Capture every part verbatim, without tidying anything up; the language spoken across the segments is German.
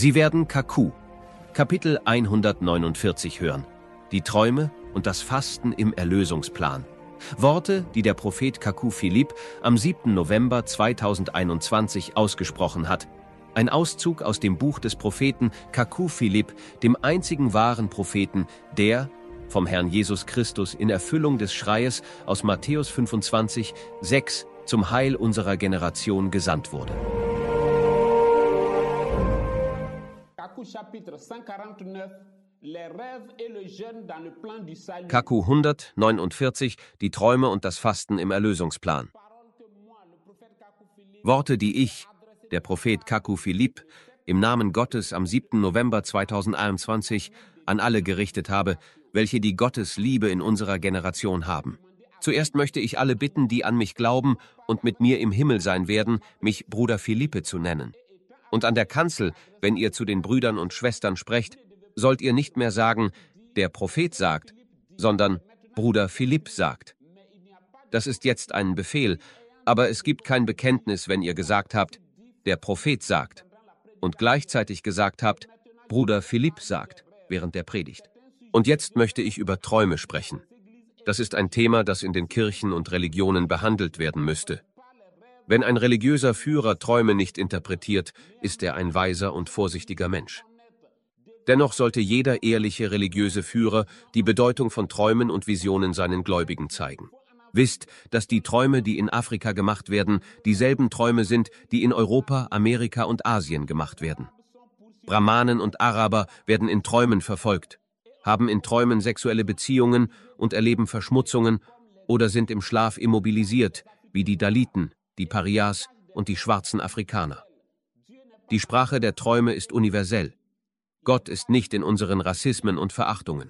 Sie werden Kaku, Kapitel hundertneunundvierzig hören. Die Träume und das Fasten im Erlösungsplan. Worte, die der Prophet Kaku Philipp am siebten November zweitausendeinundzwanzig ausgesprochen hat. Ein Auszug aus dem Buch des Propheten Kaku Philipp, dem einzigen wahren Propheten, der vom Herrn Jesus Christus in Erfüllung des Schreies aus Matthäus fünfundzwanzig, sechs zum Heil unserer Generation gesandt wurde. Kaku hundertneunundvierzig, die Träume und das Fasten im Erlösungsplan. Worte, die ich, der Prophet Kaku Philipp, im Namen Gottes am siebten November zweitausendeinundzwanzig an alle gerichtet habe, welche die Gottesliebe in unserer Generation haben. Zuerst möchte ich alle bitten, die an mich glauben und mit mir im Himmel sein werden, mich Bruder Philippe zu nennen. Und an der Kanzel, wenn ihr zu den Brüdern und Schwestern sprecht, sollt ihr nicht mehr sagen, der Prophet sagt, sondern Bruder Philipp sagt. Das ist jetzt ein Befehl, aber es gibt kein Bekenntnis, wenn ihr gesagt habt, der Prophet sagt, und gleichzeitig gesagt habt, Bruder Philipp sagt, während der Predigt. Und jetzt möchte ich über Träume sprechen. Das ist ein Thema, das in den Kirchen und Religionen behandelt werden müsste. Wenn ein religiöser Führer Träume nicht interpretiert, ist er ein weiser und vorsichtiger Mensch. Dennoch sollte jeder ehrliche religiöse Führer die Bedeutung von Träumen und Visionen seinen Gläubigen zeigen. Wisst, dass die Träume, die in Afrika gemacht werden, dieselben Träume sind, die in Europa, Amerika und Asien gemacht werden. Brahmanen und Araber werden in Träumen verfolgt, haben in Träumen sexuelle Beziehungen und erleben Verschmutzungen oder sind im Schlaf immobilisiert, wie die Daliten, die Parias und die schwarzen Afrikaner. Die Sprache der Träume ist universell. Gott ist nicht in unseren Rassismen und Verachtungen.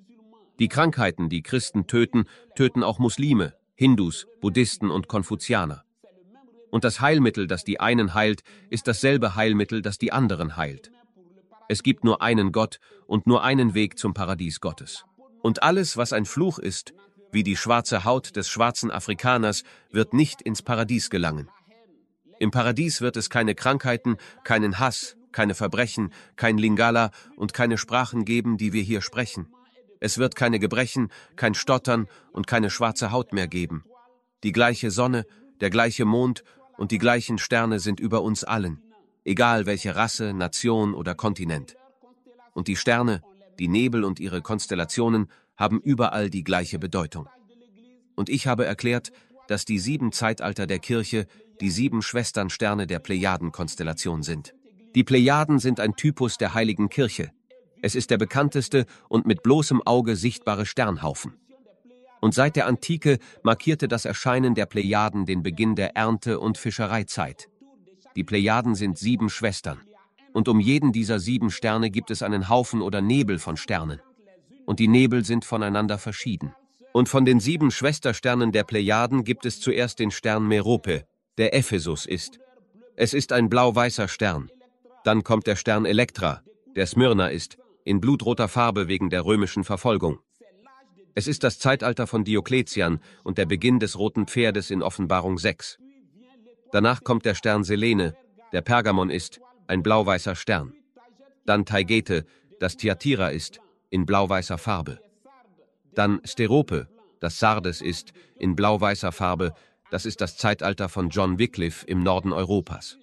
Die Krankheiten, die Christen töten, töten auch Muslime, Hindus, Buddhisten und Konfuzianer. Und das Heilmittel, das die einen heilt, ist dasselbe Heilmittel, das die anderen heilt. Es gibt nur einen Gott und nur einen Weg zum Paradies Gottes. Und alles, was ein Fluch ist, wie die schwarze Haut des schwarzen Afrikaners, wird nicht ins Paradies gelangen. Im Paradies wird es keine Krankheiten, keinen Hass, keine Verbrechen, kein Lingala und keine Sprachen geben, die wir hier sprechen. Es wird keine Gebrechen, kein Stottern und keine schwarze Haut mehr geben. Die gleiche Sonne, der gleiche Mond und die gleichen Sterne sind über uns allen, egal welche Rasse, Nation oder Kontinent. Und die Sterne, die Nebel und ihre Konstellationen haben überall die gleiche Bedeutung. Und ich habe erklärt, dass die sieben Zeitalter der Kirche die sieben Schwesternsterne der Plejadenkonstellation sind. Die Plejaden sind ein Typus der Heiligen Kirche. Es ist der bekannteste und mit bloßem Auge sichtbare Sternhaufen. Und seit der Antike markierte das Erscheinen der Plejaden den Beginn der Ernte- und Fischereizeit. Die Plejaden sind sieben Schwestern. Und um jeden dieser sieben Sterne gibt es einen Haufen oder Nebel von Sternen. Und die Nebel sind voneinander verschieden. Und von den sieben Schwestersternen der Plejaden gibt es zuerst den Stern Merope, der Ephesus ist. Es ist ein blau-weißer Stern. Dann kommt der Stern Elektra, der Smyrna ist, in blutroter Farbe wegen der römischen Verfolgung. Es ist das Zeitalter von Diokletian und der Beginn des roten Pferdes in Offenbarung sechs. Danach kommt der Stern Selene, der Pergamon ist, ein blau-weißer Stern. Dann Taigete, das Thyatira ist, in blau-weißer Farbe. Dann Sterope, das Sardes ist, in blau-weißer Farbe, das ist das Zeitalter von John Wycliffe im Norden Europas.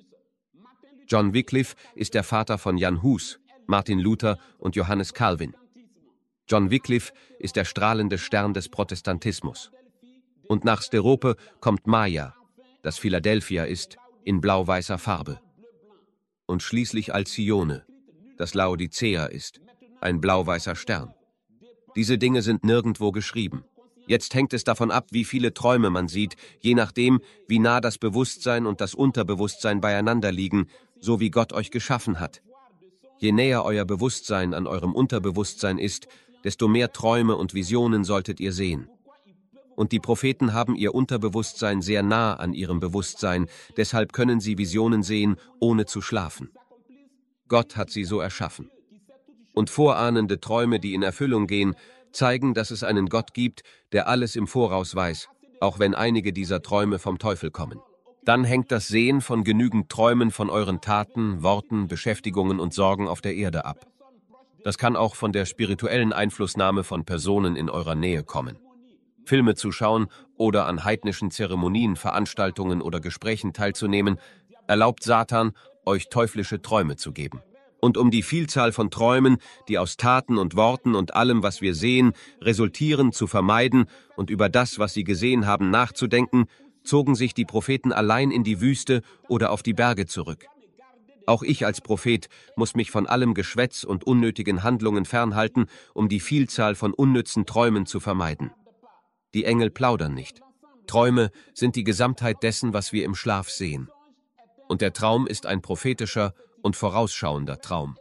John Wycliffe ist der Vater von Jan Hus, Martin Luther und Johannes Calvin. John Wycliffe ist der strahlende Stern des Protestantismus. Und nach Sterope kommt Maya, das Philadelphia ist, in blau-weißer Farbe. Und schließlich Alcyone, das Laodicea ist, ein blau-weißer Stern. Diese Dinge sind nirgendwo geschrieben. Jetzt hängt es davon ab, wie viele Träume man sieht, je nachdem, wie nah das Bewusstsein und das Unterbewusstsein beieinander liegen, so wie Gott euch geschaffen hat. Je näher euer Bewusstsein an eurem Unterbewusstsein ist, desto mehr Träume und Visionen solltet ihr sehen. Und die Propheten haben ihr Unterbewusstsein sehr nah an ihrem Bewusstsein, deshalb können sie Visionen sehen, ohne zu schlafen. Gott hat sie so erschaffen. Und vorahnende Träume, die in Erfüllung gehen, zeigen, dass es einen Gott gibt, der alles im Voraus weiß, auch wenn einige dieser Träume vom Teufel kommen. Dann hängt das Sehen von genügend Träumen von euren Taten, Worten, Beschäftigungen und Sorgen auf der Erde ab. Das kann auch von der spirituellen Einflussnahme von Personen in eurer Nähe kommen. Filme zu schauen oder an heidnischen Zeremonien, Veranstaltungen oder Gesprächen teilzunehmen, erlaubt Satan, euch teuflische Träume zu geben. Und um die Vielzahl von Träumen, die aus Taten und Worten und allem, was wir sehen, resultieren, zu vermeiden und über das, was sie gesehen haben, nachzudenken, zogen sich die Propheten allein in die Wüste oder auf die Berge zurück. Auch ich als Prophet muss mich von allem Geschwätz und unnötigen Handlungen fernhalten, um die Vielzahl von unnützen Träumen zu vermeiden. Die Engel plaudern nicht. Träume sind die Gesamtheit dessen, was wir im Schlaf sehen. Und der Traum ist ein prophetischer und vorausschauender Traum.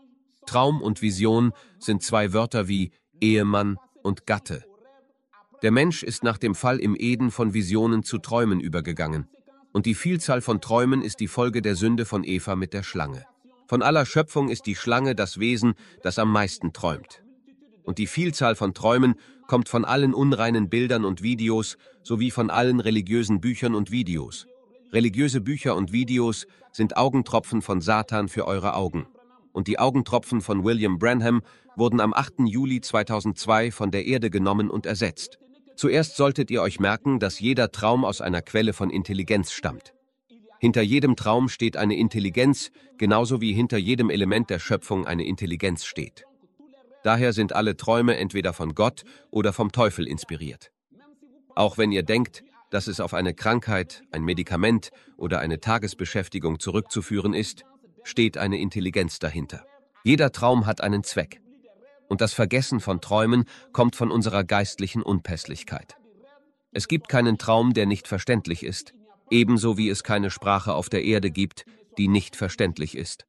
Traum und Vision sind zwei Wörter wie Ehemann und Gatte. Der Mensch ist nach dem Fall im Eden von Visionen zu Träumen übergegangen. Und die Vielzahl von Träumen ist die Folge der Sünde von Eva mit der Schlange. Von aller Schöpfung ist die Schlange das Wesen, das am meisten träumt. Und die Vielzahl von Träumen kommt von allen unreinen Bildern und Videos sowie von allen religiösen Büchern und Videos. Religiöse Bücher und Videos sind Augentropfen von Satan für eure Augen. Und die Augentropfen von William Branham wurden am achten Juli zweitausendzwei von der Erde genommen und ersetzt. Zuerst solltet ihr euch merken, dass jeder Traum aus einer Quelle von Intelligenz stammt. Hinter jedem Traum steht eine Intelligenz, genauso wie hinter jedem Element der Schöpfung eine Intelligenz steht. Daher sind alle Träume entweder von Gott oder vom Teufel inspiriert. Auch wenn ihr denkt, dass es auf eine Krankheit, ein Medikament oder eine Tagesbeschäftigung zurückzuführen ist, steht eine Intelligenz dahinter. Jeder Traum hat einen Zweck. Und das Vergessen von Träumen kommt von unserer geistlichen Unpässlichkeit. Es gibt keinen Traum, der nicht verständlich ist, ebenso wie es keine Sprache auf der Erde gibt, die nicht verständlich ist.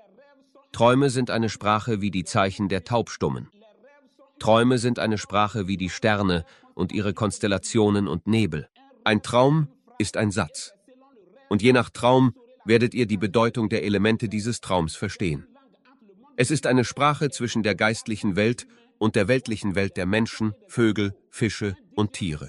Träume sind eine Sprache wie die Zeichen der Taubstummen. Träume sind eine Sprache wie die Sterne und ihre Konstellationen und Nebel. Ein Traum ist ein Satz. Und je nach Traum werdet ihr die Bedeutung der Elemente dieses Traums verstehen. Es ist eine Sprache zwischen der geistlichen Welt und der weltlichen Welt der Menschen, Vögel, Fische und Tiere.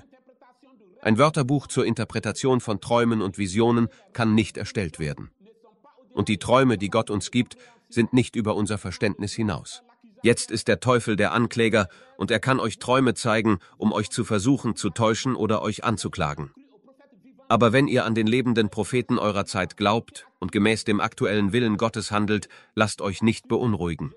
Ein Wörterbuch zur Interpretation von Träumen und Visionen kann nicht erstellt werden. Und die Träume, die Gott uns gibt, sind nicht über unser Verständnis hinaus. Jetzt ist der Teufel der Ankläger und er kann euch Träume zeigen, um euch zu versuchen, zu täuschen oder euch anzuklagen. Aber wenn ihr an den lebenden Propheten eurer Zeit glaubt und gemäß dem aktuellen Willen Gottes handelt, lasst euch nicht beunruhigen.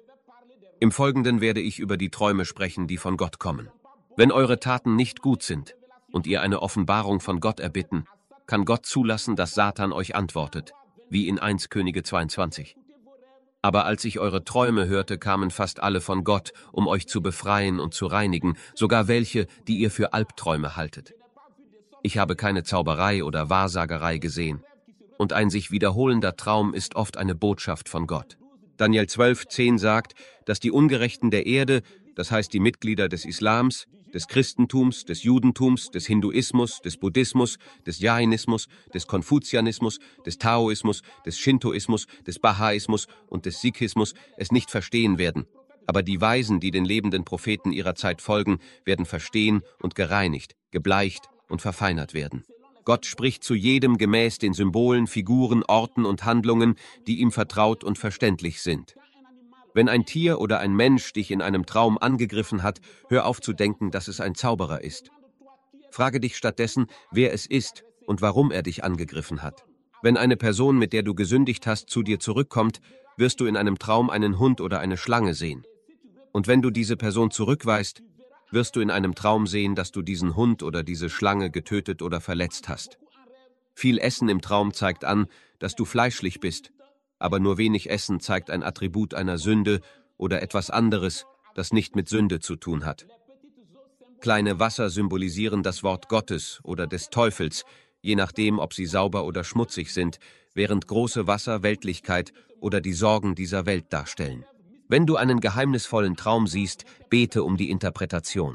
Im Folgenden werde ich über die Träume sprechen, die von Gott kommen. Wenn eure Taten nicht gut sind und ihr eine Offenbarung von Gott erbitten, kann Gott zulassen, dass Satan euch antwortet, wie in erster Könige zweiundzwanzig. Aber als ich eure Träume hörte, kamen fast alle von Gott, um euch zu befreien und zu reinigen, sogar welche, die ihr für Albträume haltet. Ich habe keine Zauberei oder Wahrsagerei gesehen. Und ein sich wiederholender Traum ist oft eine Botschaft von Gott. Daniel zwölf zehn sagt, dass die Ungerechten der Erde, das heißt die Mitglieder des Islams, des Christentums, des Judentums, des Hinduismus, des Buddhismus, des Jainismus, des Konfuzianismus, des Taoismus, des Shintoismus, des Bahaismus und des Sikhismus es nicht verstehen werden. Aber die Weisen, die den lebenden Propheten ihrer Zeit folgen, werden verstehen und gereinigt, gebleicht und verfeinert werden. Gott spricht zu jedem gemäß den Symbolen, Figuren, Orten und Handlungen, die ihm vertraut und verständlich sind. Wenn ein Tier oder ein Mensch dich in einem Traum angegriffen hat, hör auf zu denken, dass es ein Zauberer ist. Frage dich stattdessen, wer es ist und warum er dich angegriffen hat. Wenn eine Person, mit der du gesündigt hast, zu dir zurückkommt, wirst du in einem Traum einen Hund oder eine Schlange sehen. Und wenn du diese Person zurückweist, wirst du in einem Traum sehen, dass du diesen Hund oder diese Schlange getötet oder verletzt hast. Viel Essen im Traum zeigt an, dass du fleischlich bist, aber nur wenig Essen zeigt ein Attribut einer Sünde oder etwas anderes, das nicht mit Sünde zu tun hat. Kleine Wasser symbolisieren das Wort Gottes oder des Teufels, je nachdem, ob sie sauber oder schmutzig sind, während große Wasser Weltlichkeit oder die Sorgen dieser Welt darstellen. Wenn du einen geheimnisvollen Traum siehst, bete um die Interpretation.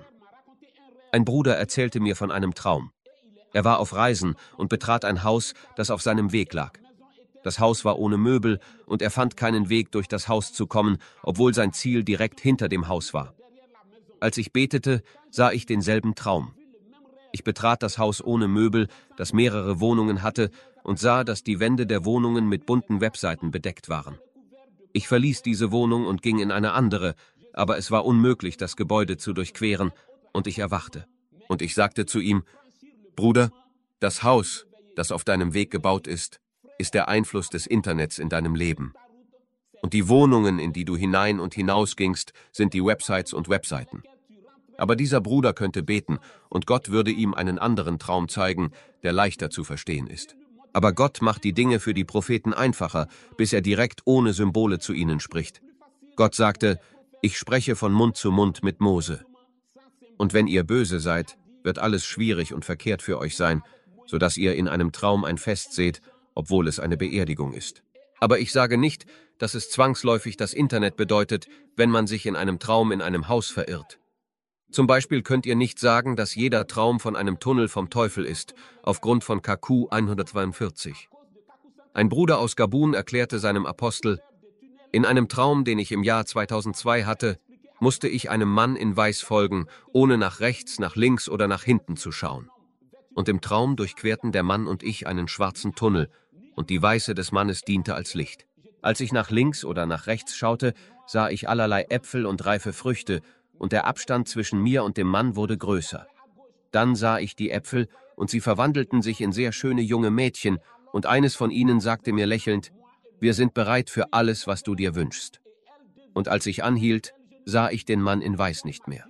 Ein Bruder erzählte mir von einem Traum. Er war auf Reisen und betrat ein Haus, das auf seinem Weg lag. Das Haus war ohne Möbel und er fand keinen Weg, durch das Haus zu kommen, obwohl sein Ziel direkt hinter dem Haus war. Als ich betete, sah ich denselben Traum. Ich betrat das Haus ohne Möbel, das mehrere Wohnungen hatte, und sah, dass die Wände der Wohnungen mit bunten Webseiten bedeckt waren. Ich verließ diese Wohnung und ging in eine andere, aber es war unmöglich, das Gebäude zu durchqueren, und ich erwachte. Und ich sagte zu ihm: Bruder, das Haus, das auf deinem Weg gebaut ist, ist der Einfluss des Internets in deinem Leben. Und die Wohnungen, in die du hinein und hinaus gingst, sind die Websites und Webseiten. Aber dieser Bruder könnte beten, und Gott würde ihm einen anderen Traum zeigen, der leichter zu verstehen ist. Aber Gott macht die Dinge für die Propheten einfacher, bis er direkt ohne Symbole zu ihnen spricht. Gott sagte: Ich spreche von Mund zu Mund mit Mose. Und wenn ihr böse seid, wird alles schwierig und verkehrt für euch sein, sodass ihr in einem Traum ein Fest seht, obwohl es eine Beerdigung ist. Aber ich sage nicht, dass es zwangsläufig das Internet bedeutet, wenn man sich in einem Traum in einem Haus verirrt. Zum Beispiel könnt ihr nicht sagen, dass jeder Traum von einem Tunnel vom Teufel ist, aufgrund von K Q hundertzweiundvierzig. Ein Bruder aus Gabun erklärte seinem Apostel: In einem Traum, den ich im Jahr zweitausendzwei hatte, musste ich einem Mann in Weiß folgen, ohne nach rechts, nach links oder nach hinten zu schauen. Und im Traum durchquerten der Mann und ich einen schwarzen Tunnel, und die Weiße des Mannes diente als Licht. Als ich nach links oder nach rechts schaute, sah ich allerlei Äpfel und reife Früchte, und der Abstand zwischen mir und dem Mann wurde größer. Dann sah ich die Äpfel, und sie verwandelten sich in sehr schöne junge Mädchen, und eines von ihnen sagte mir lächelnd: Wir sind bereit für alles, was du dir wünschst. Und als ich anhielt, sah ich den Mann in Weiß nicht mehr.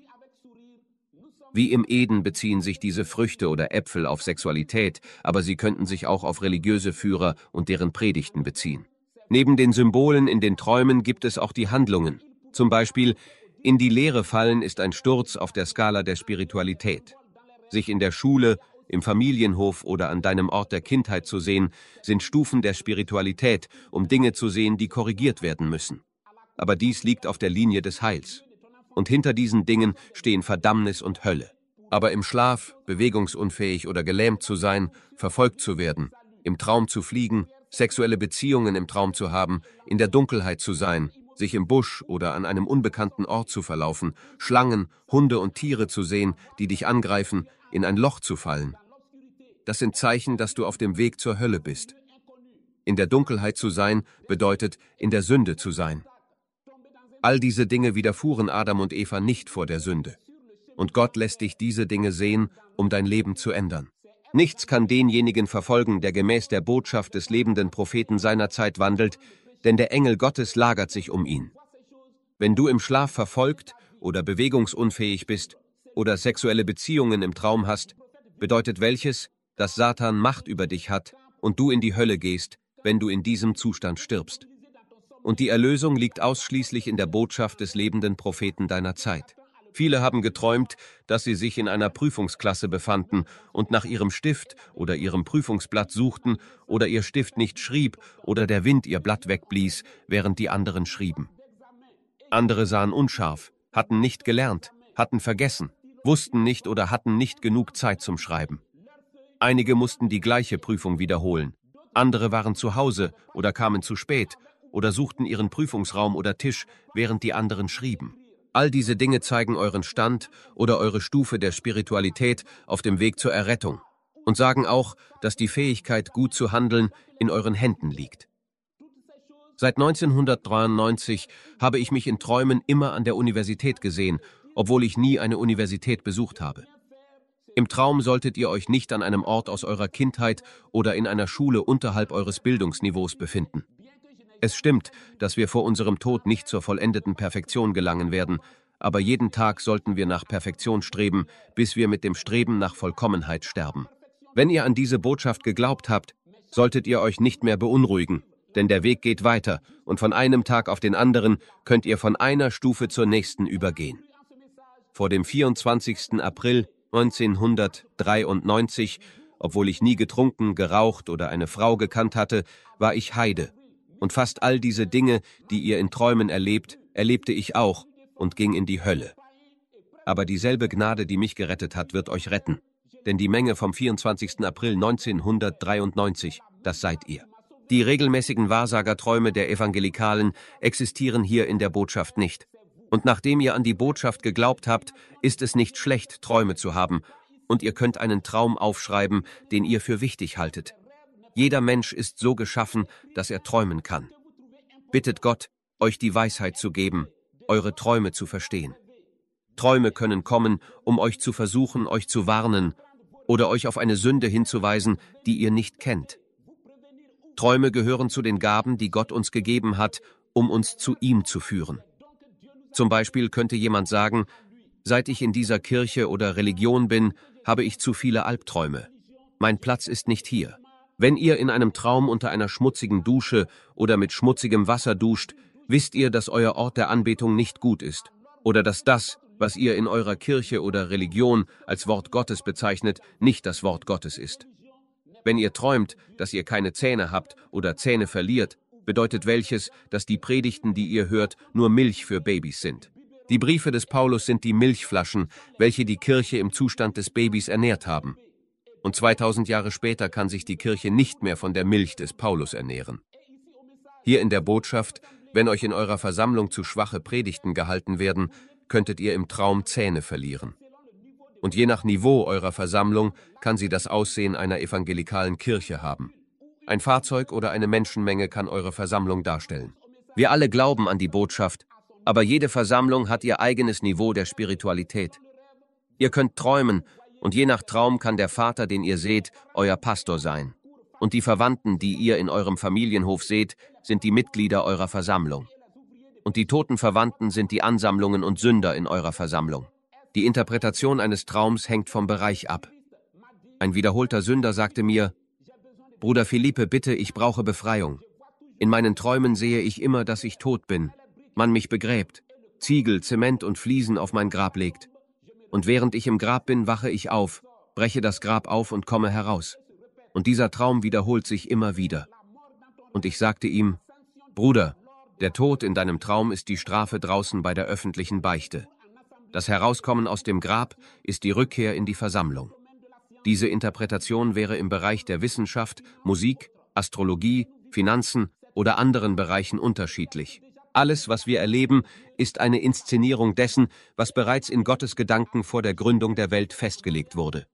Wie im Eden beziehen sich diese Früchte oder Äpfel auf Sexualität, aber sie könnten sich auch auf religiöse Führer und deren Predigten beziehen. Neben den Symbolen in den Träumen gibt es auch die Handlungen. Zum Beispiel: In die Leere fallen ist ein Sturz auf der Skala der Spiritualität. Sich in der Schule, im Familienhof oder an deinem Ort der Kindheit zu sehen, sind Stufen der Spiritualität, um Dinge zu sehen, die korrigiert werden müssen. Aber dies liegt auf der Linie des Heils. Und hinter diesen Dingen stehen Verdammnis und Hölle. Aber im Schlaf, bewegungsunfähig oder gelähmt zu sein, verfolgt zu werden, im Traum zu fliegen, sexuelle Beziehungen im Traum zu haben, in der Dunkelheit zu sein, sich im Busch oder an einem unbekannten Ort zu verlaufen, Schlangen, Hunde und Tiere zu sehen, die dich angreifen, in ein Loch zu fallen. Das sind Zeichen, dass du auf dem Weg zur Hölle bist. In der Dunkelheit zu sein, bedeutet, in der Sünde zu sein. All diese Dinge widerfuhren Adam und Eva nicht vor der Sünde. Und Gott lässt dich diese Dinge sehen, um dein Leben zu ändern. Nichts kann denjenigen verfolgen, der gemäß der Botschaft des lebenden Propheten seiner Zeit wandelt, denn der Engel Gottes lagert sich um ihn. Wenn du im Schlaf verfolgt oder bewegungsunfähig bist oder sexuelle Beziehungen im Traum hast, bedeutet welches, dass Satan Macht über dich hat und du in die Hölle gehst, wenn du in diesem Zustand stirbst. Und die Erlösung liegt ausschließlich in der Botschaft des lebenden Propheten deiner Zeit. Viele haben geträumt, dass sie sich in einer Prüfungsklasse befanden und nach ihrem Stift oder ihrem Prüfungsblatt suchten oder ihr Stift nicht schrieb oder der Wind ihr Blatt wegblies, während die anderen schrieben. Andere sahen unscharf, hatten nicht gelernt, hatten vergessen, wussten nicht oder hatten nicht genug Zeit zum Schreiben. Einige mussten die gleiche Prüfung wiederholen. Andere waren zu Hause oder kamen zu spät oder suchten ihren Prüfungsraum oder Tisch, während die anderen schrieben. All diese Dinge zeigen euren Stand oder eure Stufe der Spiritualität auf dem Weg zur Errettung und sagen auch, dass die Fähigkeit, gut zu handeln, in euren Händen liegt. Seit neunzehnhundertdreiundneunzig habe ich mich in Träumen immer an der Universität gesehen, obwohl ich nie eine Universität besucht habe. Im Traum solltet ihr euch nicht an einem Ort aus eurer Kindheit oder in einer Schule unterhalb eures Bildungsniveaus befinden. Es stimmt, dass wir vor unserem Tod nicht zur vollendeten Perfektion gelangen werden, aber jeden Tag sollten wir nach Perfektion streben, bis wir mit dem Streben nach Vollkommenheit sterben. Wenn ihr an diese Botschaft geglaubt habt, solltet ihr euch nicht mehr beunruhigen, denn der Weg geht weiter und von einem Tag auf den anderen könnt ihr von einer Stufe zur nächsten übergehen. Vor dem vierundzwanzigsten April neunzehnhundertdreiundneunzig, obwohl ich nie getrunken, geraucht oder eine Frau gekannt hatte, war ich Heide. Und fast all diese Dinge, die ihr in Träumen erlebt, erlebte ich auch und ging in die Hölle. Aber dieselbe Gnade, die mich gerettet hat, wird euch retten. Denn die Menge vom vierundzwanzigsten April neunzehnhundertdreiundneunzig, das seid ihr. Die regelmäßigen Wahrsagerträume der Evangelikalen existieren hier in der Botschaft nicht. Und nachdem ihr an die Botschaft geglaubt habt, ist es nicht schlecht, Träume zu haben, und ihr könnt einen Traum aufschreiben, den ihr für wichtig haltet. Jeder Mensch ist so geschaffen, dass er träumen kann. Bittet Gott, euch die Weisheit zu geben, eure Träume zu verstehen. Träume können kommen, um euch zu versuchen, euch zu warnen oder euch auf eine Sünde hinzuweisen, die ihr nicht kennt. Träume gehören zu den Gaben, die Gott uns gegeben hat, um uns zu ihm zu führen. Zum Beispiel könnte jemand sagen, seit ich in dieser Kirche oder Religion bin, habe ich zu viele Albträume. Mein Platz ist nicht hier. Wenn ihr in einem Traum unter einer schmutzigen Dusche oder mit schmutzigem Wasser duscht, wisst ihr, dass euer Ort der Anbetung nicht gut ist oder dass das, was ihr in eurer Kirche oder Religion als Wort Gottes bezeichnet, nicht das Wort Gottes ist. Wenn ihr träumt, dass ihr keine Zähne habt oder Zähne verliert, bedeutet welches, dass die Predigten, die ihr hört, nur Milch für Babys sind. Die Briefe des Paulus sind die Milchflaschen, welche die Kirche im Zustand des Babys ernährt haben. Und zweitausend Jahre später kann sich die Kirche nicht mehr von der Milch des Paulus ernähren. Hier in der Botschaft, wenn euch in eurer Versammlung zu schwache Predigten gehalten werden, könntet ihr im Traum Zähne verlieren. Und je nach Niveau eurer Versammlung kann sie das Aussehen einer evangelikalen Kirche haben. Ein Fahrzeug oder eine Menschenmenge kann eure Versammlung darstellen. Wir alle glauben an die Botschaft, aber jede Versammlung hat ihr eigenes Niveau der Spiritualität. Ihr könnt träumen, und je nach Traum kann der Vater, den ihr seht, euer Pastor sein. Und die Verwandten, die ihr in eurem Familienhof seht, sind die Mitglieder eurer Versammlung. Und die toten Verwandten sind die Ansammlungen und Sünder in eurer Versammlung. Die Interpretation eines Traums hängt vom Bereich ab. Ein wiederholter Sünder sagte mir, Bruder Philippe, bitte, ich brauche Befreiung. In meinen Träumen sehe ich immer, dass ich tot bin, man mich begräbt, Ziegel, Zement und Fliesen auf mein Grab legt. Und während ich im Grab bin, wache ich auf, breche das Grab auf und komme heraus. Und dieser Traum wiederholt sich immer wieder. Und ich sagte ihm, Bruder, der Tod in deinem Traum ist die Strafe draußen bei der öffentlichen Beichte. Das Herauskommen aus dem Grab ist die Rückkehr in die Versammlung. Diese Interpretation wäre im Bereich der Wissenschaft, Musik, Astrologie, Finanzen oder anderen Bereichen unterschiedlich. Alles, was wir erleben, ist eine Inszenierung dessen, was bereits in Gottes Gedanken vor der Gründung der Welt festgelegt wurde.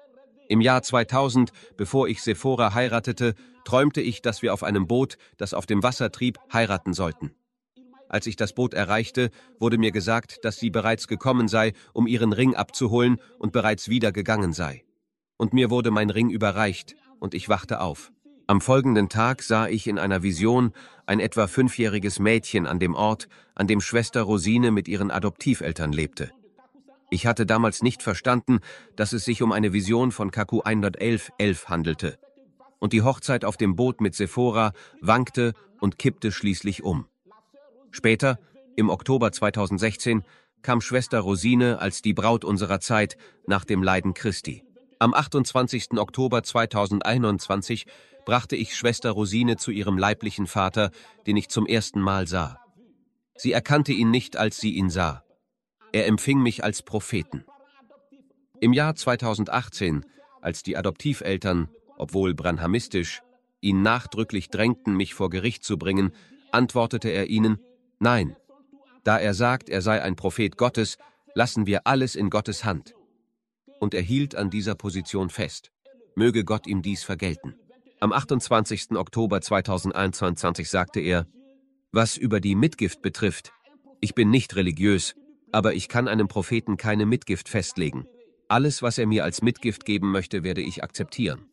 Im Jahr zweitausend, bevor ich Sephora heiratete, träumte ich, dass wir auf einem Boot, das auf dem Wasser trieb, heiraten sollten. Als ich das Boot erreichte, wurde mir gesagt, dass sie bereits gekommen sei, um ihren Ring abzuholen und bereits wieder gegangen sei. Und mir wurde mein Ring überreicht, und ich wachte auf. Am folgenden Tag sah ich in einer Vision ein etwa fünfjähriges Mädchen an dem Ort, an dem Schwester Rosine mit ihren Adoptiveltern lebte. Ich hatte damals nicht verstanden, dass es sich um eine Vision von K Q hundertelf elf handelte. Und die Hochzeit auf dem Boot mit Sephora wankte und kippte schließlich um. Später, im Oktober zweitausendsechzehn, kam Schwester Rosine als die Braut unserer Zeit nach dem Leiden Christi. Am achtundzwanzigsten Oktober zweitausendeinundzwanzig brachte ich Schwester Rosine zu ihrem leiblichen Vater, den ich zum ersten Mal sah. Sie erkannte ihn nicht, als sie ihn sah. Er empfing mich als Propheten. Im Jahr zweitausendachtzehn, als die Adoptiveltern, obwohl branhamistisch, ihn nachdrücklich drängten, mich vor Gericht zu bringen, antwortete er ihnen, nein, da er sagt, er sei ein Prophet Gottes, lassen wir alles in Gottes Hand. Und er hielt an dieser Position fest. Möge Gott ihm dies vergelten. Am achtundzwanzigsten Oktober zweitausendeinundzwanzig sagte er, was über die Mitgift betrifft, ich bin nicht religiös, aber ich kann einem Propheten keine Mitgift festlegen. Alles, was er mir als Mitgift geben möchte, werde ich akzeptieren.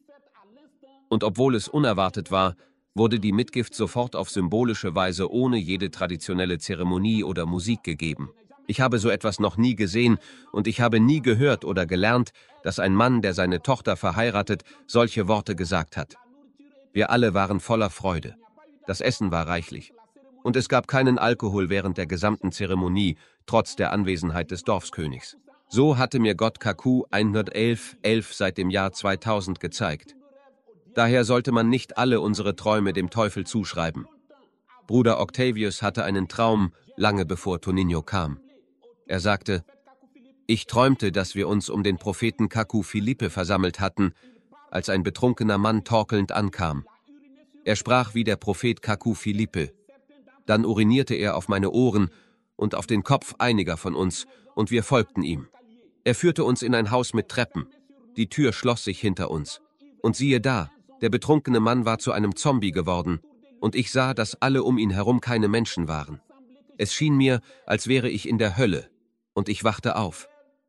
Und obwohl es unerwartet war, wurde die Mitgift sofort auf symbolische Weise ohne jede traditionelle Zeremonie oder Musik gegeben. Ich habe so etwas noch nie gesehen und ich habe nie gehört oder gelernt, dass ein Mann, der seine Tochter verheiratet, solche Worte gesagt hat. Wir alle waren voller Freude. Das Essen war reichlich. Und es gab keinen Alkohol während der gesamten Zeremonie, trotz der Anwesenheit des Dorfskönigs. So hatte mir Gott K Q hundertelf elf seit dem Jahr zweitausend gezeigt. Daher sollte man nicht alle unsere Träume dem Teufel zuschreiben. Bruder Octavius hatte einen Traum, lange bevor Toninho kam. Er sagte, ich träumte, dass wir uns um den Propheten K Q Philippe versammelt hatten, als ein betrunkener Mann torkelnd ankam. Er sprach wie der Prophet K Q Philippe. Dann urinierte er auf meine Ohren und auf den Kopf einiger von uns, und wir folgten ihm. Er führte uns in ein Haus mit Treppen. Die Tür schloss sich hinter uns. Und siehe da, Der betrunkene Mann war zu einem Zombie geworden, und ich sah, dass alle um ihn herum keine Menschen waren. Es schien mir, als wäre ich in der Hölle, und ich wachte auf.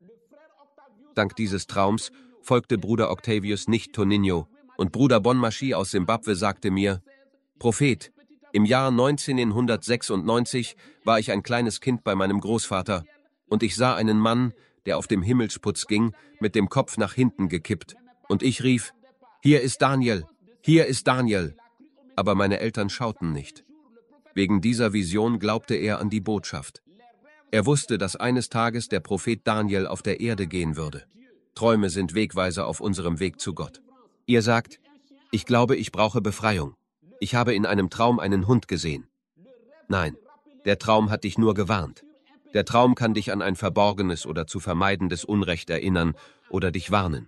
Dank dieses Traums folgte Bruder Octavius nicht Toninho, und Bruder Bonmachi aus Simbabwe sagte mir: Prophet, im Jahr neunzehnhundertsechsundneunzig war ich ein kleines Kind bei meinem Großvater, und ich sah einen Mann, der auf dem Himmelsputz ging, mit dem Kopf nach hinten gekippt, und ich rief: Hier ist Daniel, hier ist Daniel. Aber meine Eltern schauten nicht. Wegen dieser Vision glaubte er an die Botschaft. Er wusste, dass eines Tages der Prophet Daniel auf der Erde gehen würde. Träume sind Wegweiser auf unserem Weg zu Gott. Ihr sagt: Ich glaube, ich brauche Befreiung. Ich habe in einem Traum einen Hund gesehen. Nein, der Traum hat dich nur gewarnt. Der Traum kann dich an ein verborgenes oder zu vermeidendes Unrecht erinnern oder dich warnen.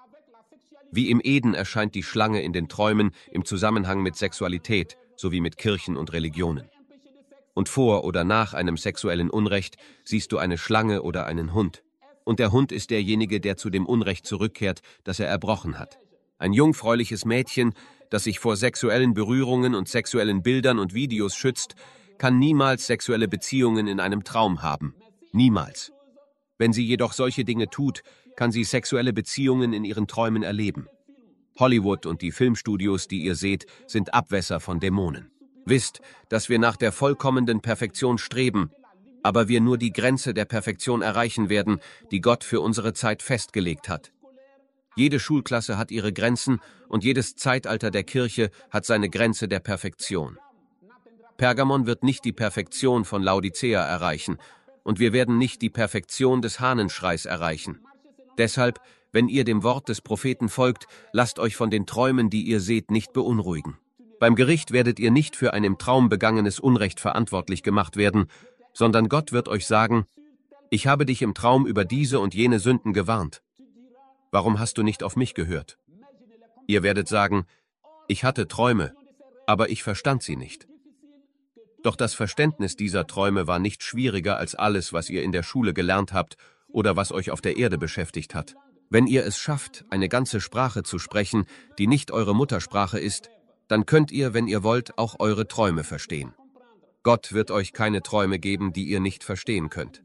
Wie im Eden erscheint die Schlange in den Träumen im Zusammenhang mit Sexualität sowie mit Kirchen und Religionen. Und vor oder nach einem sexuellen Unrecht siehst du eine Schlange oder einen Hund. Und der Hund ist derjenige, der zu dem Unrecht zurückkehrt, das er erbrochen hat. Ein jungfräuliches Mädchen, das sich vor sexuellen Berührungen und sexuellen Bildern und Videos schützt, kann niemals sexuelle Beziehungen in einem Traum haben. Niemals. Wenn sie jedoch solche Dinge tut, kann sie sexuelle Beziehungen in ihren Träumen erleben. Hollywood und die Filmstudios, die ihr seht, sind Abwässer von Dämonen. Wisst, dass wir nach der vollkommenen Perfektion streben, aber wir nur die Grenze der Perfektion erreichen werden, die Gott für unsere Zeit festgelegt hat. Jede Schulklasse hat ihre Grenzen und jedes Zeitalter der Kirche hat seine Grenze der Perfektion. Pergamon wird nicht die Perfektion von Laodicea erreichen und wir werden nicht die Perfektion des Hahnenschreis erreichen. Deshalb, wenn ihr dem Wort des Propheten folgt, lasst euch von den Träumen, die ihr seht, nicht beunruhigen. Beim Gericht werdet ihr nicht für ein im Traum begangenes Unrecht verantwortlich gemacht werden, sondern Gott wird euch sagen: Ich habe dich im Traum über diese und jene Sünden gewarnt. Warum hast du nicht auf mich gehört? Ihr werdet sagen: Ich hatte Träume, aber ich verstand sie nicht. Doch das Verständnis dieser Träume war nicht schwieriger als alles, was ihr in der Schule gelernt habt oder was euch auf der Erde beschäftigt hat. Wenn ihr es schafft, eine ganze Sprache zu sprechen, die nicht eure Muttersprache ist, dann könnt ihr, wenn ihr wollt, auch eure Träume verstehen. Gott wird euch keine Träume geben, die ihr nicht verstehen könnt.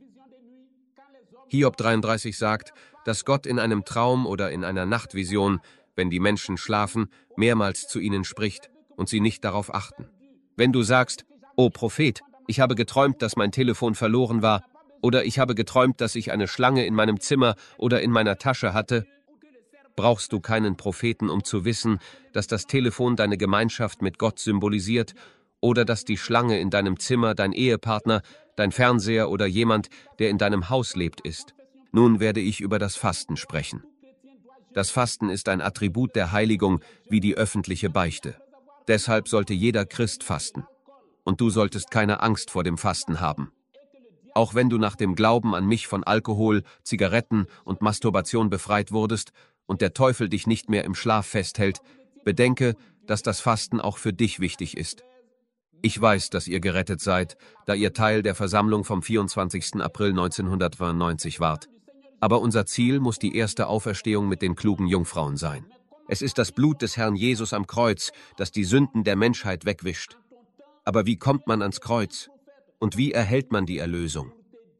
Hiob dreiunddreißig sagt, dass Gott in einem Traum oder in einer Nachtvision, wenn die Menschen schlafen, mehrmals zu ihnen spricht und sie nicht darauf achten. Wenn du sagst: O Prophet, ich habe geträumt, dass mein Telefon verloren war, oder ich habe geträumt, dass ich eine Schlange in meinem Zimmer oder in meiner Tasche hatte, brauchst du keinen Propheten, um zu wissen, dass das Telefon deine Gemeinschaft mit Gott symbolisiert oder dass die Schlange in deinem Zimmer dein Ehepartner, dein Fernseher oder jemand, der in deinem Haus lebt, ist. Nun werde ich über das Fasten sprechen. Das Fasten ist ein Attribut der Heiligung wie die öffentliche Beichte. Deshalb sollte jeder Christ fasten. Und du solltest keine Angst vor dem Fasten haben. Auch wenn du nach dem Glauben an mich von Alkohol, Zigaretten und Masturbation befreit wurdest und der Teufel dich nicht mehr im Schlaf festhält, bedenke, dass das Fasten auch für dich wichtig ist. Ich weiß, dass ihr gerettet seid, da ihr Teil der Versammlung vom vierundzwanzigsten April neunzehnhundertneunundneunzig wart. Aber unser Ziel muss die erste Auferstehung mit den klugen Jungfrauen sein. Es ist das Blut des Herrn Jesus am Kreuz, das die Sünden der Menschheit wegwischt. Aber wie kommt man ans Kreuz? Und wie erhält man die Erlösung?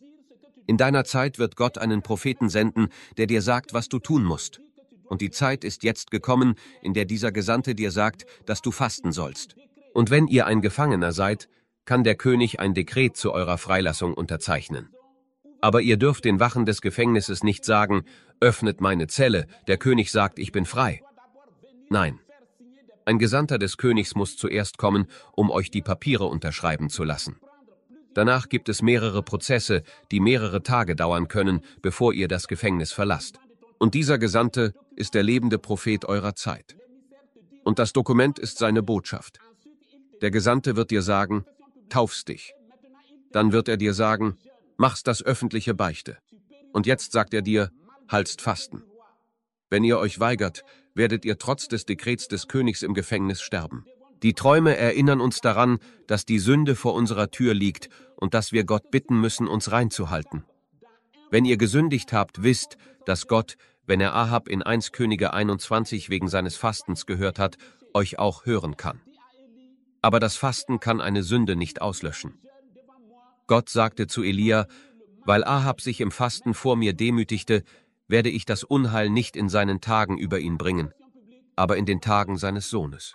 In deiner Zeit wird Gott einen Propheten senden, der dir sagt, was du tun musst. Und die Zeit ist jetzt gekommen, in der dieser Gesandte dir sagt, dass du fasten sollst. Und wenn ihr ein Gefangener seid, kann der König ein Dekret zu eurer Freilassung unterzeichnen. Aber ihr dürft den Wachen des Gefängnisses nicht sagen: Öffnet meine Zelle, der König sagt, ich bin frei. Nein. Ein Gesandter des Königs muss zuerst kommen, um euch die Papiere unterschreiben zu lassen. Danach gibt es mehrere Prozesse, die mehrere Tage dauern können, bevor ihr das Gefängnis verlasst. Und dieser Gesandte ist der lebende Prophet eurer Zeit. Und das Dokument ist seine Botschaft. Der Gesandte wird dir sagen: Taufst dich. Dann wird er dir sagen: Machst das öffentliche Beichte. Und jetzt sagt er dir: Haltst Fasten. Wenn ihr euch weigert, werdet ihr trotz des Dekrets des Königs im Gefängnis sterben. Die Träume erinnern uns daran, dass die Sünde vor unserer Tür liegt und dass wir Gott bitten müssen, uns reinzuhalten. Wenn ihr gesündigt habt, wisst, dass Gott, wenn er Ahab in erster Könige einundzwanzig wegen seines Fastens gehört hat, euch auch hören kann. Aber das Fasten kann eine Sünde nicht auslöschen. Gott sagte zu Elia, weil Ahab sich im Fasten vor mir demütigte, werde ich das Unheil nicht in seinen Tagen über ihn bringen, aber in den Tagen seines Sohnes.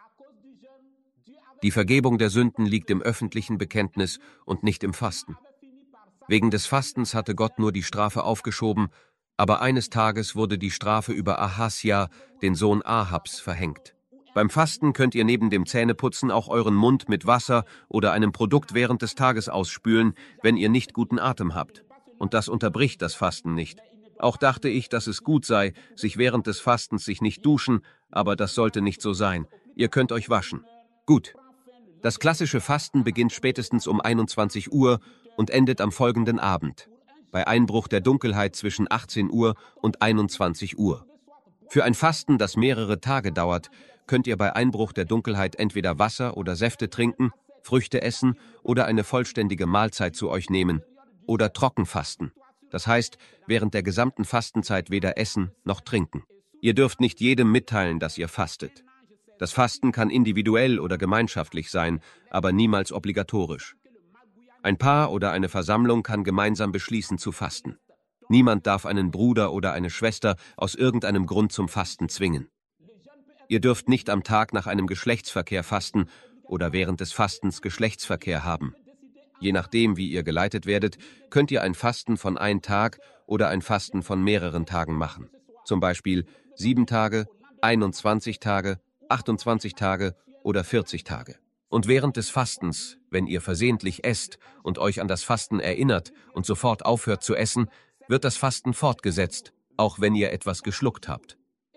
Die Vergebung der Sünden liegt im öffentlichen Bekenntnis und nicht im Fasten. Wegen des Fastens hatte Gott nur die Strafe aufgeschoben, aber eines Tages wurde die Strafe über Ahasja, den Sohn Ahabs, verhängt. Beim Fasten könnt ihr neben dem Zähneputzen auch euren Mund mit Wasser oder einem Produkt während des Tages ausspülen, wenn ihr nicht guten Atem habt. Und das unterbricht das Fasten nicht. Auch dachte ich, dass es gut sei, sich während des Fastens sich nicht duschen, aber das sollte nicht so sein. Ihr könnt euch waschen. Gut. Das klassische Fasten beginnt spätestens um einundzwanzig Uhr und endet am folgenden Abend, bei Einbruch der Dunkelheit zwischen achtzehn Uhr und einundzwanzig Uhr. Für ein Fasten, das mehrere Tage dauert, könnt ihr bei Einbruch der Dunkelheit entweder Wasser oder Säfte trinken, Früchte essen oder eine vollständige Mahlzeit zu euch nehmen oder trocken fasten. Das heißt, während der gesamten Fastenzeit weder essen noch trinken. Ihr dürft nicht jedem mitteilen, dass ihr fastet. Das Fasten kann individuell oder gemeinschaftlich sein, aber niemals obligatorisch. Ein Paar oder eine Versammlung kann gemeinsam beschließen zu fasten. Niemand darf einen Bruder oder eine Schwester aus irgendeinem Grund zum Fasten zwingen. Ihr dürft nicht am Tag nach einem Geschlechtsverkehr fasten oder während des Fastens Geschlechtsverkehr haben. Je nachdem, wie ihr geleitet werdet, könnt ihr ein Fasten von einem Tag oder ein Fasten von mehreren Tagen machen. Zum Beispiel sieben Tage, einundzwanzig Tage, achtundzwanzig Tage oder vierzig Tage. Und während des Fastens, wenn ihr versehentlich esst und euch an das Fasten erinnert und sofort aufhört zu essen, wird das Fasten fortgesetzt, auch wenn ihr etwas geschluckt habt.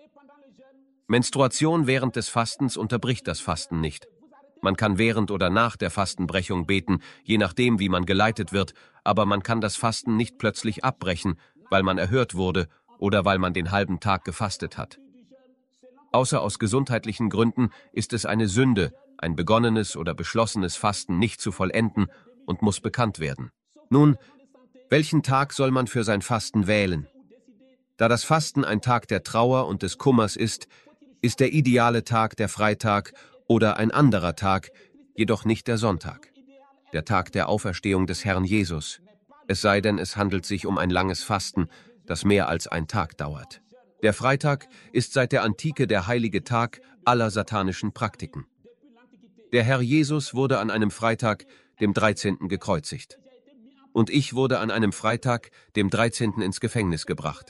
Menstruation während des Fastens unterbricht das Fasten nicht. Man kann während oder nach der Fastenbrechung beten, je nachdem, wie man geleitet wird, aber man kann das Fasten nicht plötzlich abbrechen, weil man erhört wurde oder weil man den halben Tag gefastet hat. Außer aus gesundheitlichen Gründen ist es eine Sünde, ein begonnenes oder beschlossenes Fasten nicht zu vollenden und muss bekannt werden. Nun, welchen Tag soll man für sein Fasten wählen? Da das Fasten ein Tag der Trauer und des Kummers ist, ist der ideale Tag der Freitag oder ein anderer Tag, jedoch nicht der Sonntag, der Tag der Auferstehung des Herrn Jesus, es sei denn, es handelt sich um ein langes Fasten, das mehr als ein Tag dauert. Der Freitag ist seit der Antike der heilige Tag aller satanischen Praktiken. Der Herr Jesus wurde an einem Freitag, dem dreizehnten gekreuzigt. Und ich wurde an einem Freitag, dem dreizehnten ins Gefängnis gebracht.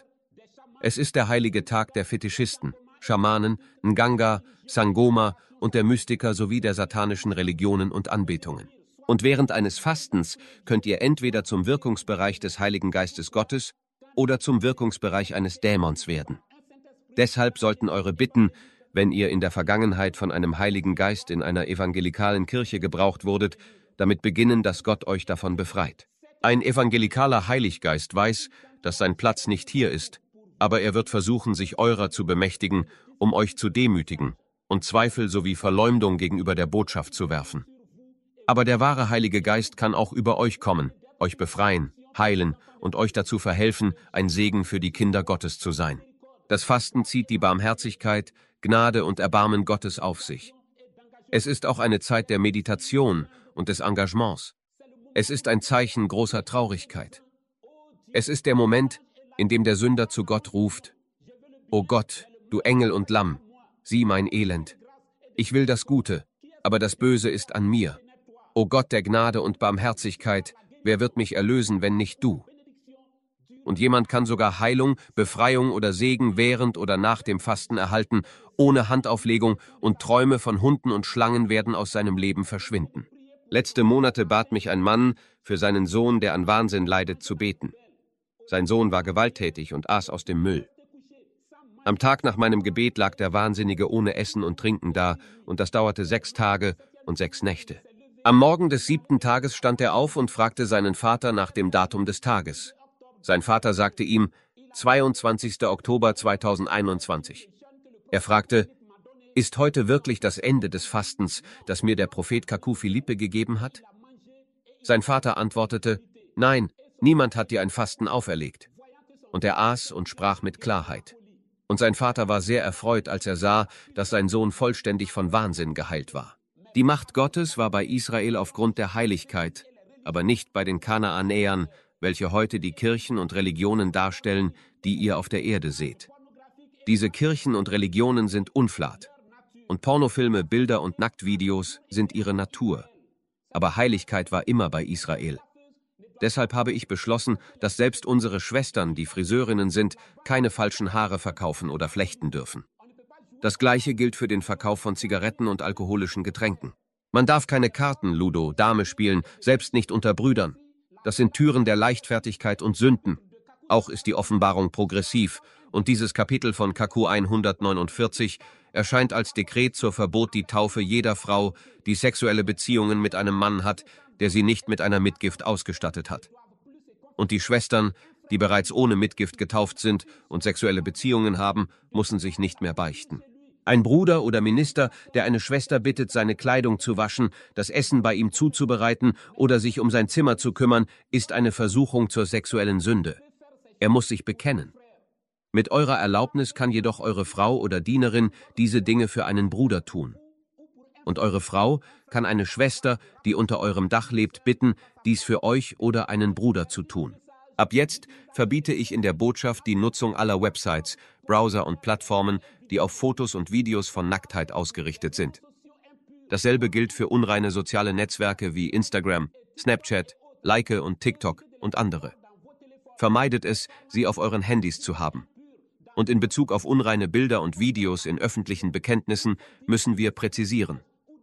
Es ist der heilige Tag der Fetischisten, Schamanen, Nganga, Sangoma und der Mystiker sowie der satanischen Religionen und Anbetungen. Und während eines Fastens könnt ihr entweder zum Wirkungsbereich des Heiligen Geistes Gottes oder zum Wirkungsbereich eines Dämons werden. Deshalb sollten eure Bitten, wenn ihr in der Vergangenheit von einem Heiligen Geist in einer evangelikalen Kirche gebraucht wurdet, damit beginnen, dass Gott euch davon befreit. Ein evangelikaler Heiliggeist weiß, dass sein Platz nicht hier ist, aber er wird versuchen, sich eurer zu bemächtigen, um euch zu demütigen und Zweifel sowie Verleumdung gegenüber der Botschaft zu werfen. Aber der wahre Heilige Geist kann auch über euch kommen, euch befreien, heilen und euch dazu verhelfen, ein Segen für die Kinder Gottes zu sein. Das Fasten zieht die Barmherzigkeit, Gnade und Erbarmen Gottes auf sich. Es ist auch eine Zeit der Meditation und des Engagements. Es ist ein Zeichen großer Traurigkeit. Es ist der Moment, in dem der Sünder zu Gott ruft: O Gott, du Engel und Lamm, sieh mein Elend. Ich will das Gute, aber das Böse ist an mir. O Gott der Gnade und Barmherzigkeit, wer wird mich erlösen, wenn nicht du? Und jemand kann sogar Heilung, Befreiung oder Segen während oder nach dem Fasten erhalten, ohne Handauflegung, und Träume von Hunden und Schlangen werden aus seinem Leben verschwinden. Letzte Monate bat mich ein Mann, für seinen Sohn, der an Wahnsinn leidet, zu beten. Sein Sohn war gewalttätig und aß aus dem Müll. Am Tag nach meinem Gebet lag der Wahnsinnige ohne Essen und Trinken da, und das dauerte sechs Tage und sechs Nächte. Am Morgen des siebten Tages stand er auf und fragte seinen Vater nach dem Datum des Tages. Sein Vater sagte ihm, zweiundzwanzigster Oktober zweitausendeinundzwanzig. Er fragte, ist heute wirklich das Ende des Fastens, das mir der Prophet Kaku Philippe gegeben hat? Sein Vater antwortete, nein, niemand hat dir ein Fasten auferlegt. Und er aß und sprach mit Klarheit. Und sein Vater war sehr erfreut, als er sah, dass sein Sohn vollständig von Wahnsinn geheilt war. Die Macht Gottes war bei Israel aufgrund der Heiligkeit, aber nicht bei den Kanaanäern, welche heute die Kirchen und Religionen darstellen, die ihr auf der Erde seht. Diese Kirchen und Religionen sind Unflat. Und Pornofilme, Bilder und Nacktvideos sind ihre Natur. Aber Heiligkeit war immer bei Israel. Deshalb habe ich beschlossen, dass selbst unsere Schwestern, die Friseurinnen sind, keine falschen Haare verkaufen oder flechten dürfen. Das Gleiche gilt für den Verkauf von Zigaretten und alkoholischen Getränken. Man darf keine Karten, Ludo, Dame spielen, selbst nicht unter Brüdern. Das sind Türen der Leichtfertigkeit und Sünden. Auch ist die Offenbarung progressiv und dieses Kapitel von K Q hundertneunundvierzig erscheint als Dekret zur Verbot die Taufe jeder Frau, die sexuelle Beziehungen mit einem Mann hat, der sie nicht mit einer Mitgift ausgestattet hat. Und die Schwestern, die bereits ohne Mitgift getauft sind und sexuelle Beziehungen haben, müssen sich nicht mehr beichten. Ein Bruder oder Minister, der eine Schwester bittet, seine Kleidung zu waschen, das Essen bei ihm zuzubereiten oder sich um sein Zimmer zu kümmern, ist eine Versuchung zur sexuellen Sünde. Er muss sich bekennen. Mit eurer Erlaubnis kann jedoch eure Frau oder Dienerin diese Dinge für einen Bruder tun. Und eure Frau kann eine Schwester, die unter eurem Dach lebt, bitten, dies für euch oder einen Bruder zu tun. Ab jetzt verbiete ich in der Botschaft die Nutzung aller Websites, Browser und Plattformen, die auf Fotos und Videos von Nacktheit ausgerichtet sind. Dasselbe gilt für unreine soziale Netzwerke wie Instagram, Snapchat, Like und TikTok und andere. Vermeidet es, sie auf euren Handys zu haben. Und in Bezug auf unreine Bilder und Videos in öffentlichen Bekenntnissen müssen wir präzisieren.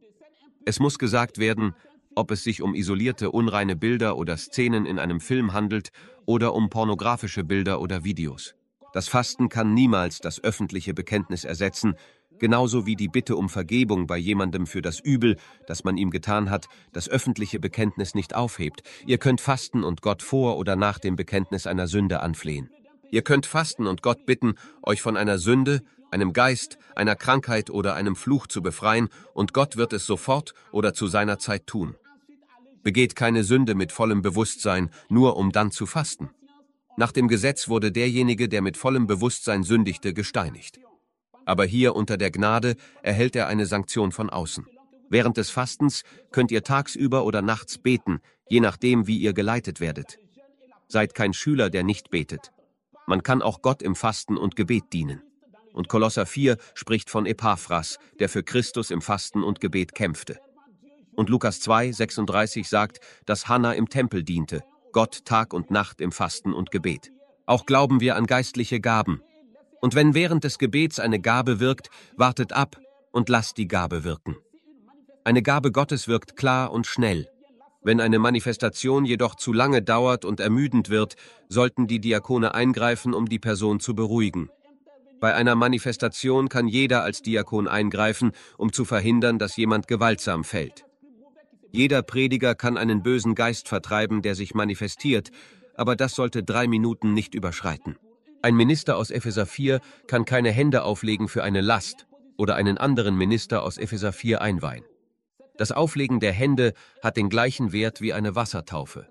Es muss gesagt werden, ob es sich um isolierte unreine Bilder oder Szenen in einem Film handelt oder um pornografische Bilder oder Videos. Das Fasten kann niemals das öffentliche Bekenntnis ersetzen, genauso wie die Bitte um Vergebung bei jemandem für das Übel, das man ihm getan hat, das öffentliche Bekenntnis nicht aufhebt. Ihr könnt fasten und Gott vor oder nach dem Bekenntnis einer Sünde anflehen. Ihr könnt fasten und Gott bitten, euch von einer Sünde, einem Geist, einer Krankheit oder einem Fluch zu befreien, und Gott wird es sofort oder zu seiner Zeit tun. Begeht keine Sünde mit vollem Bewusstsein, nur um dann zu fasten. Nach dem Gesetz wurde derjenige, der mit vollem Bewusstsein sündigte, gesteinigt. Aber hier unter der Gnade erhält er eine Sanktion von außen. Während des Fastens könnt ihr tagsüber oder nachts beten, je nachdem, wie ihr geleitet werdet. Seid kein Schüler, der nicht betet. Man kann auch Gott im Fasten und Gebet dienen. Und Kolosser vier spricht von Epaphras, der für Christus im Fasten und Gebet kämpfte. Und Lukas zwei, sechsunddreißig sagt, dass Hannah im Tempel diente, Gott Tag und Nacht im Fasten und Gebet. Auch glauben wir an geistliche Gaben. Und wenn während des Gebets eine Gabe wirkt, wartet ab und lasst die Gabe wirken. Eine Gabe Gottes wirkt klar und schnell. Wenn eine Manifestation jedoch zu lange dauert und ermüdend wird, sollten die Diakone eingreifen, um die Person zu beruhigen. Bei einer Manifestation kann jeder als Diakon eingreifen, um zu verhindern, dass jemand gewaltsam fällt. Jeder Prediger kann einen bösen Geist vertreiben, der sich manifestiert, aber das sollte drei Minuten nicht überschreiten. Ein Minister aus Epheser vier kann keine Hände auflegen für eine Last oder einen anderen Minister aus Epheser vier einweihen. Das Auflegen der Hände hat den gleichen Wert wie eine Wassertaufe.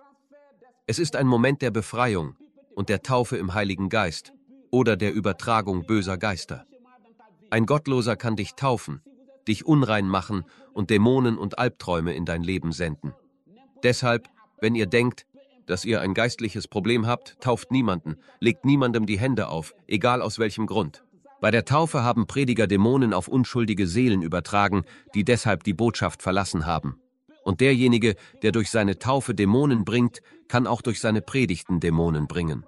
Es ist ein Moment der Befreiung und der Taufe im Heiligen Geist oder der Übertragung böser Geister. Ein Gottloser kann dich taufen, dich unrein machen und Dämonen und Albträume in dein Leben senden. Deshalb, wenn ihr denkt, dass ihr ein geistliches Problem habt, tauft niemanden, legt niemandem die Hände auf, egal aus welchem Grund. Bei der Taufe haben Prediger Dämonen auf unschuldige Seelen übertragen, die deshalb die Botschaft verlassen haben. Und derjenige, der durch seine Taufe Dämonen bringt, kann auch durch seine Predigten Dämonen bringen.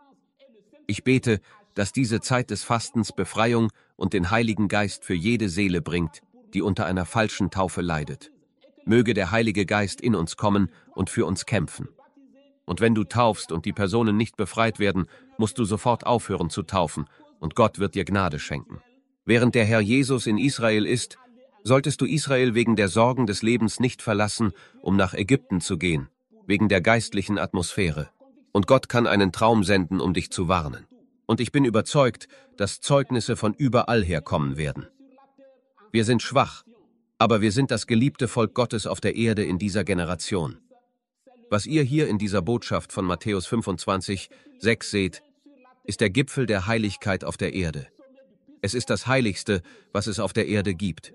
Ich bete, dass diese Zeit des Fastens Befreiung und den Heiligen Geist für jede Seele bringt, die unter einer falschen Taufe leidet. Möge der Heilige Geist in uns kommen und für uns kämpfen. Und wenn du taufst und die Personen nicht befreit werden, musst du sofort aufhören zu taufen, und Gott wird dir Gnade schenken. Während der Herr Jesus in Israel ist, solltest du Israel wegen der Sorgen des Lebens nicht verlassen, um nach Ägypten zu gehen, wegen der geistlichen Atmosphäre. Und Gott kann einen Traum senden, um dich zu warnen. Und ich bin überzeugt, dass Zeugnisse von überall her kommen werden. Wir sind schwach, aber wir sind das geliebte Volk Gottes auf der Erde in dieser Generation. Was ihr hier in dieser Botschaft von Matthäus fünfundzwanzig, sechs seht, ist der Gipfel der Heiligkeit auf der Erde. Es ist das Heiligste, was es auf der Erde gibt.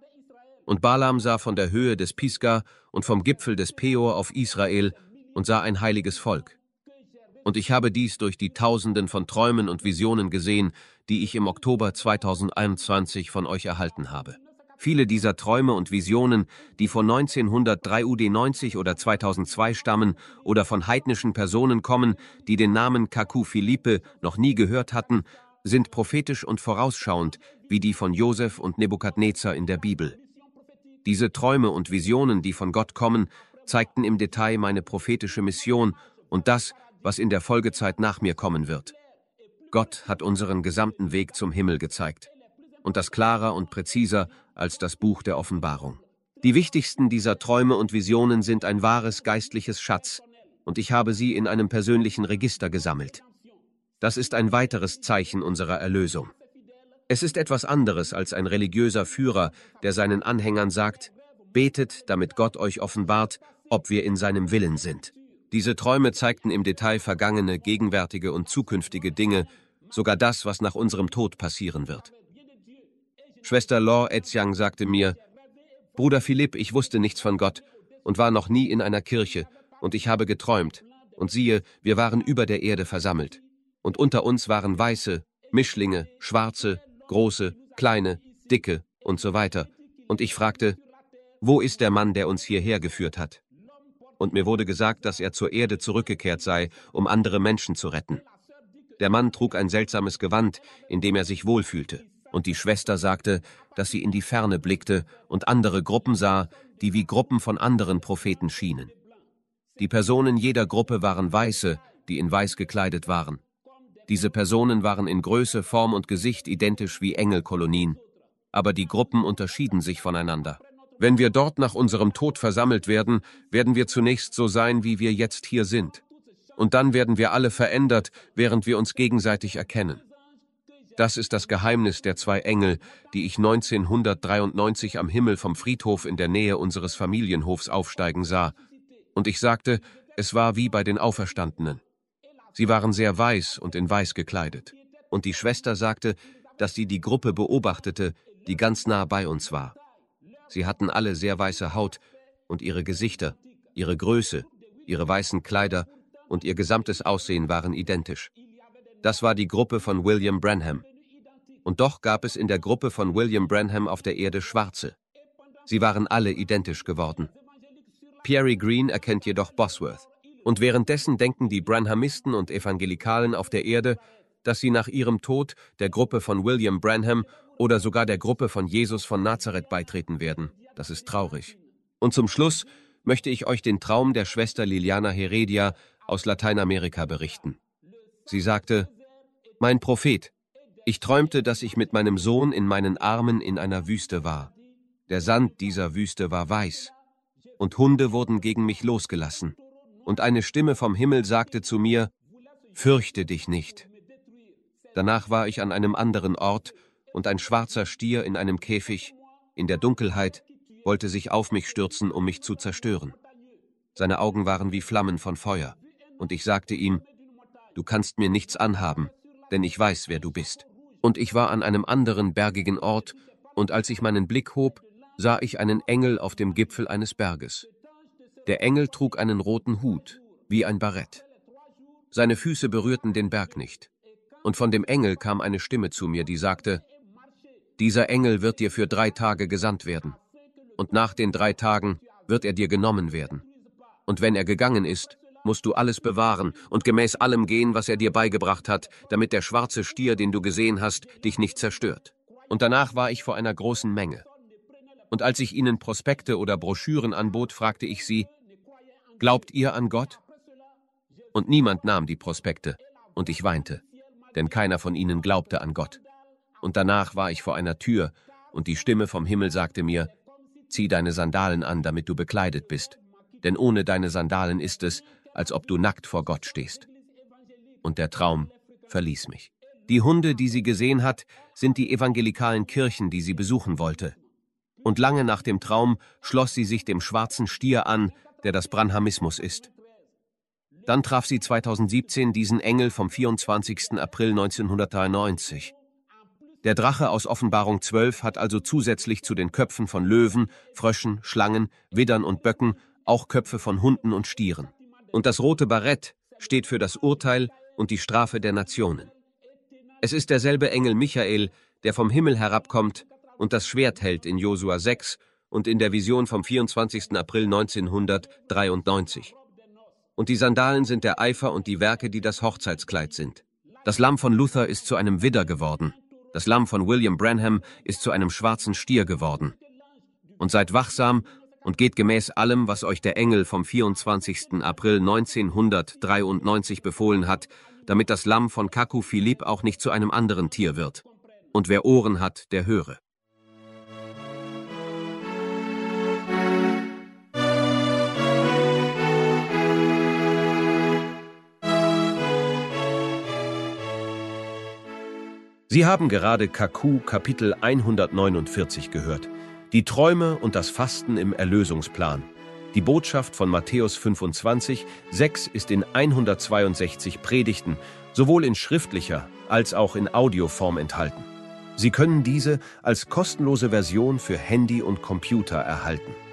Und Balaam sah von der Höhe des Pisga und vom Gipfel des Peor auf Israel und sah ein heiliges Volk. Und ich habe dies durch die Tausenden von Träumen und Visionen gesehen, die ich im Oktober zweitausendeinundzwanzig von euch erhalten habe. Viele dieser Träume und Visionen, die von neunzehnhundertdrei U D neunzig oder zweitausendzwei stammen oder von heidnischen Personen kommen, die den Namen Kaku Philippe noch nie gehört hatten, sind prophetisch und vorausschauend, wie die von Josef und Nebukadnezar in der Bibel. Diese Träume und Visionen, die von Gott kommen, zeigten im Detail meine prophetische Mission und das, was in der Folgezeit nach mir kommen wird. Gott hat unseren gesamten Weg zum Himmel gezeigt. Und das klarer und präziser als das Buch der Offenbarung. Die wichtigsten dieser Träume und Visionen sind ein wahres geistliches Schatz, und ich habe sie in einem persönlichen Register gesammelt. Das ist ein weiteres Zeichen unserer Erlösung. Es ist etwas anderes als ein religiöser Führer, der seinen Anhängern sagt, betet, damit Gott euch offenbart, ob wir in seinem Willen sind. Diese Träume zeigten im Detail vergangene, gegenwärtige und zukünftige Dinge, sogar das, was nach unserem Tod passieren wird. Schwester Law Eziang sagte mir, Bruder Philipp, ich wusste nichts von Gott und war noch nie in einer Kirche, und ich habe geträumt, und siehe, wir waren über der Erde versammelt. Und unter uns waren Weiße, Mischlinge, Schwarze, Große, Kleine, Dicke und so weiter. Und ich fragte, wo ist der Mann, der uns hierher geführt hat? Und mir wurde gesagt, dass er zur Erde zurückgekehrt sei, um andere Menschen zu retten. Der Mann trug ein seltsames Gewand, in dem er sich wohlfühlte. Und die Schwester sagte, dass sie in die Ferne blickte und andere Gruppen sah, die wie Gruppen von anderen Propheten schienen. Die Personen jeder Gruppe waren Weiße, die in Weiß gekleidet waren. Diese Personen waren in Größe, Form und Gesicht identisch wie Engelkolonien, aber die Gruppen unterschieden sich voneinander. Wenn wir dort nach unserem Tod versammelt werden, werden wir zunächst so sein, wie wir jetzt hier sind. Und dann werden wir alle verändert, während wir uns gegenseitig erkennen. Das ist das Geheimnis der zwei Engel, die ich neunzehnhundertdreiundneunzig am Himmel vom Friedhof in der Nähe unseres Familienhofs aufsteigen sah. Und ich sagte, es war wie bei den Auferstandenen. Sie waren sehr weiß und in weiß gekleidet. Und die Schwester sagte, dass sie die Gruppe beobachtete, die ganz nah bei uns war. Sie hatten alle sehr weiße Haut und ihre Gesichter, ihre Größe, ihre weißen Kleider und ihr gesamtes Aussehen waren identisch. Das war die Gruppe von William Branham. Und doch gab es in der Gruppe von William Branham auf der Erde Schwarze. Sie waren alle identisch geworden. Pierre Green erkennt jedoch Bosworth. Und währenddessen denken die Branhamisten und Evangelikalen auf der Erde, dass sie nach ihrem Tod der Gruppe von William Branham oder sogar der Gruppe von Jesus von Nazareth beitreten werden. Das ist traurig. Und zum Schluss möchte ich euch den Traum der Schwester Liliana Heredia aus Lateinamerika berichten. Sie sagte, mein Prophet, ich träumte, dass ich mit meinem Sohn in meinen Armen in einer Wüste war. Der Sand dieser Wüste war weiß. Und Hunde wurden gegen mich losgelassen. Und eine Stimme vom Himmel sagte zu mir, fürchte dich nicht. Danach war ich an einem anderen Ort und ein schwarzer Stier in einem Käfig, in der Dunkelheit, wollte sich auf mich stürzen, um mich zu zerstören. Seine Augen waren wie Flammen von Feuer, und ich sagte ihm, du kannst mir nichts anhaben, denn ich weiß, wer du bist. Und ich war an einem anderen bergigen Ort, und als ich meinen Blick hob, sah ich einen Engel auf dem Gipfel eines Berges. Der Engel trug einen roten Hut, wie ein Barett. Seine Füße berührten den Berg nicht. Und von dem Engel kam eine Stimme zu mir, die sagte, dieser Engel wird dir für drei Tage gesandt werden. Und nach den drei Tagen wird er dir genommen werden. Und wenn er gegangen ist, musst du alles bewahren und gemäß allem gehen, was er dir beigebracht hat, damit der schwarze Stier, den du gesehen hast, dich nicht zerstört. Und danach war ich vor einer großen Menge. Und als ich ihnen Prospekte oder Broschüren anbot, fragte ich sie, glaubt ihr an Gott? Und niemand nahm die Prospekte, und ich weinte, denn keiner von ihnen glaubte an Gott. Und danach war ich vor einer Tür, und die Stimme vom Himmel sagte mir, zieh deine Sandalen an, damit du bekleidet bist, denn ohne deine Sandalen ist es, als ob du nackt vor Gott stehst. Und der Traum verließ mich. Die Hunde, die sie gesehen hat, sind die evangelikalen Kirchen, die sie besuchen wollte. Und lange nach dem Traum schloss sie sich dem schwarzen Stier an, der das Branhamismus ist. Dann traf sie zweitausendsiebzehn diesen Engel vom vierundzwanzigsten April neunzehnhundertdreiundneunzig. Der Drache aus Offenbarung zwölf hat also zusätzlich zu den Köpfen von Löwen, Fröschen, Schlangen, Widdern und Böcken auch Köpfe von Hunden und Stieren. Und das rote Barett steht für das Urteil und die Strafe der Nationen. Es ist derselbe Engel Michael, der vom Himmel herabkommt und das Schwert hält in Josua sechs und in der Vision vom vierundzwanzigsten April neunzehnhundertdreiundneunzig. Und die Sandalen sind der Eifer und die Werke, die das Hochzeitskleid sind. Das Lamm von Luther ist zu einem Widder geworden. Das Lamm von William Branham ist zu einem schwarzen Stier geworden. Und seid wachsam und geht gemäß allem, was euch der Engel vom vierundzwanzigsten April neunzehnhundertdreiundneunzig befohlen hat, damit das Lamm von Cacu Philipp auch nicht zu einem anderen Tier wird. Und wer Ohren hat, der höre. Sie haben gerade Cacu Kapitel hundertneunundvierzig gehört. Die Träume und das Fasten im Erlösungsplan. Die Botschaft von Matthäus fünfundzwanzig, sechs ist in hundertzweiundsechzig Predigten, sowohl in schriftlicher als auch in Audioform enthalten. Sie können diese als kostenlose Version für Handy und Computer erhalten.